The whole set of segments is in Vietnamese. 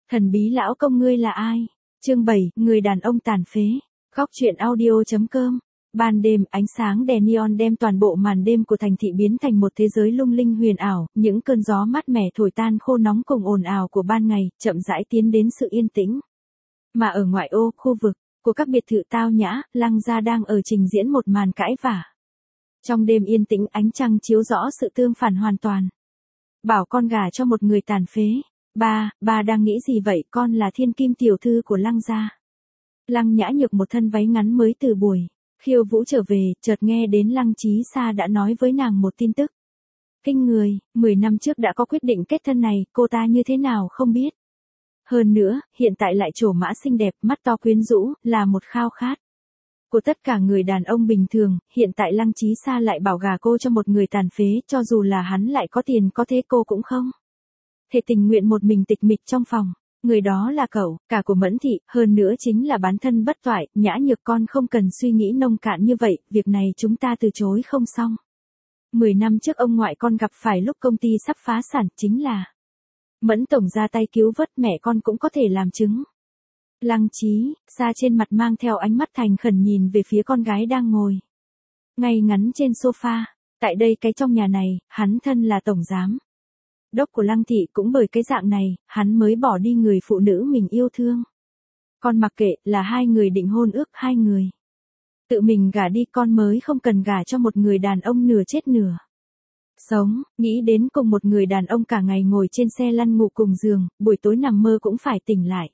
Thần bí lão công ngươi là ai? Chương 7, người đàn ông tàn phế. Góc truyện audio.com. Ban đêm, ánh sáng đèn neon đem toàn bộ màn đêm của thành thị biến thành một thế giới lung linh huyền ảo, những cơn gió mát mẻ thổi tan khô nóng cùng ồn ào của ban ngày, chậm rãi tiến đến sự yên tĩnh. Mà ở ngoại ô, khu vực của các biệt thự tao nhã, Lăng Gia đang ở trình diễn một màn cãi vã. Trong đêm yên tĩnh, ánh trăng chiếu rõ sự tương phản hoàn toàn. Bảo con gả cho một người tàn phế. Ba đang nghĩ gì vậy? Con là thiên kim tiểu thư của Lăng Gia. Lăng Nhã Nhược một thân váy ngắn mới từ buổi khiêu vũ trở về, chợt nghe đến Lăng Chí Sa đã nói với nàng một tin tức. Kinh người, 10 năm trước đã có quyết định kết thân này, cô ta như thế nào không biết. Hơn nữa, hiện tại lại trổ mã xinh đẹp, mắt to quyến rũ, là một khao khát của tất cả người đàn ông bình thường. Hiện tại Lăng Chí Sa lại bảo gả cô cho một người tàn phế, cho dù là hắn lại có tiền có thế cô cũng không thể tình nguyện một mình tịch mịch trong phòng. Người đó là cậu, cả của Mẫn Thị, hơn nữa chính là bán thân bất toại. Nhã Nhược, con không cần suy nghĩ nông cạn như vậy, việc này chúng ta từ chối không xong. 10 năm trước ông ngoại con gặp phải lúc công ty sắp phá sản, chính là Mẫn tổng ra tay cứu vớt, mẹ con cũng có thể làm chứng. Lăng Chí Sa trên mặt mang theo ánh mắt thành khẩn nhìn về phía con gái đang ngồi ngay ngắn trên sofa. Tại đây, cái trong nhà này, hắn thân là tổng giám đốc của Lăng Thị, cũng bởi cái dạng này, hắn mới bỏ đi người phụ nữ mình yêu thương. Con mặc kệ, là hai người định hôn ước, hai người tự mình gả đi, con mới không cần gả cho một người đàn ông nửa chết nửa sống. Nghĩ đến cùng một người đàn ông cả ngày ngồi trên xe lăn ngủ cùng giường, buổi tối nằm mơ cũng phải tỉnh lại.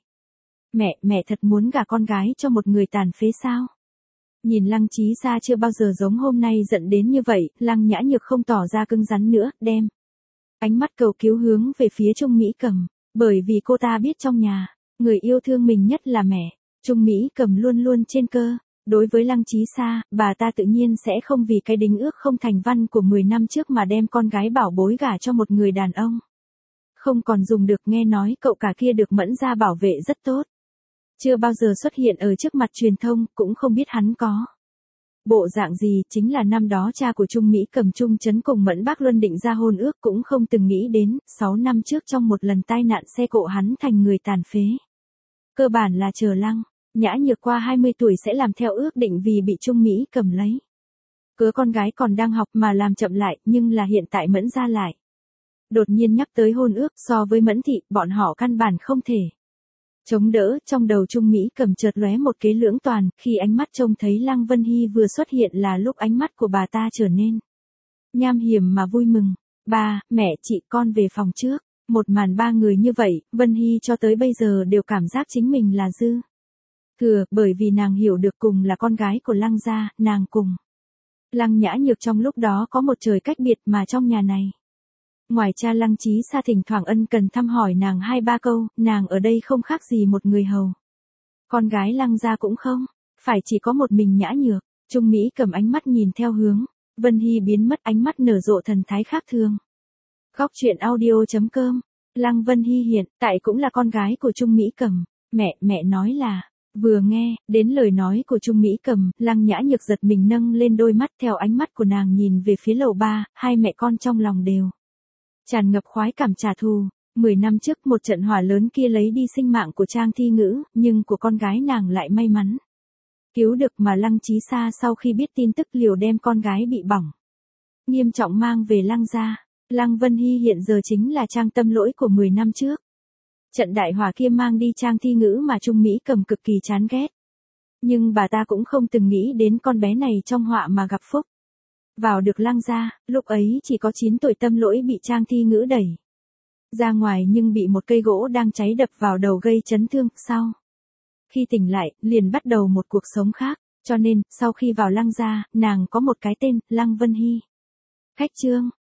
Mẹ thật muốn gả con gái cho một người tàn phế sao? Nhìn Lăng Chí Sa chưa bao giờ giống hôm nay giận đến như vậy, Lăng Nhã Nhược không tỏ ra cứng rắn nữa, đem ánh mắt cầu cứu hướng về phía Trung Mỹ Cầm, bởi vì cô ta biết trong nhà, người yêu thương mình nhất là mẹ. Trung Mỹ Cầm luôn luôn trên cơ. Đối với Lăng Chí Sa, bà ta tự nhiên sẽ không vì cái đính ước không thành văn của 10 năm trước mà đem con gái bảo bối gả cho một người đàn ông không còn dùng được. Nghe nói cậu cả kia được Mẫn gia bảo vệ rất tốt, chưa bao giờ xuất hiện ở trước mặt truyền thông, cũng không biết hắn có bộ dạng gì. Chính là năm đó cha của Trung Mỹ Cầm Trung Trấn cùng Mẫn Bác Luân định ra hôn ước, cũng không từng nghĩ đến 6 năm trước trong một lần tai nạn xe cộ hắn thành người tàn phế. Cơ bản là chờ Lăng Nhã Nhược qua 20 tuổi sẽ làm theo ước định, vì bị Trung Mỹ Cầm lấy cớ con gái còn đang học mà làm chậm lại. Nhưng là hiện tại Mẫn gia lại đột nhiên nhắc tới hôn ước, so với Mẫn Thị, bọn họ căn bản không thể chống đỡ. Trong đầu Trung Mỹ Cầm chợt lóe một kế lưỡng toàn, khi ánh mắt trông thấy Lăng Vân Hy vừa xuất hiện là lúc ánh mắt của bà ta trở nên nham hiểm mà vui mừng. Ba, mẹ, chị, con về phòng trước. Một màn ba người như vậy, Vân Hy cho tới bây giờ đều cảm giác chính mình là dư thừa, bởi vì nàng hiểu được cùng là con gái của Lăng gia, nàng cùng Lăng Nhã Nhược trong lúc đó có một trời cách biệt, mà trong nhà này, ngoài cha Lăng Chí Sa thỉnh thoảng ân cần thăm hỏi nàng 2-3 câu, nàng ở đây không khác gì một người hầu. Con gái Lăng gia cũng không phải chỉ có một mình Nhã Nhược. Trung Mỹ Cầm ánh mắt nhìn theo hướng Vân Hy biến mất, ánh mắt nở rộ thần thái khác thường. Góc truyện audio.com. Lăng Vân Hy hiện tại cũng là con gái của Trung Mỹ Cầm. Mẹ nói là. Vừa nghe đến lời nói của Trung Mỹ Cầm, Lăng Nhã Nhược giật mình nâng lên đôi mắt, theo ánh mắt của nàng nhìn về phía lầu ba, hai mẹ con trong lòng đều tràn ngập khoái cảm trả thù. 10 năm trước một trận hỏa lớn kia lấy đi sinh mạng của Trang Thi Ngữ, nhưng của con gái nàng lại may mắn cứu được. Mà Lăng Chí Sa sau khi biết tin tức liều đem con gái bị bỏng nghiêm trọng mang về Lăng gia. Lăng Vân Hy hiện giờ chính là Trang Tâm Lỗi của 10 năm trước. Trận đại hỏa kia mang đi Trang Thi Ngữ mà Trung Mỹ Cầm cực kỳ chán ghét. Nhưng bà ta cũng không từng nghĩ đến con bé này trong họa mà gặp phúc vào được Lăng gia. Lúc ấy chỉ có 9 tuổi Tâm Lỗi bị Trang Thi Ngữ đẩy ra ngoài, nhưng bị một cây gỗ đang cháy đập vào đầu gây chấn thương. Sau khi tỉnh lại, liền bắt đầu một cuộc sống khác. Cho nên, sau khi vào Lăng gia, nàng có một cái tên, Lăng Vân Hy. Khách chương.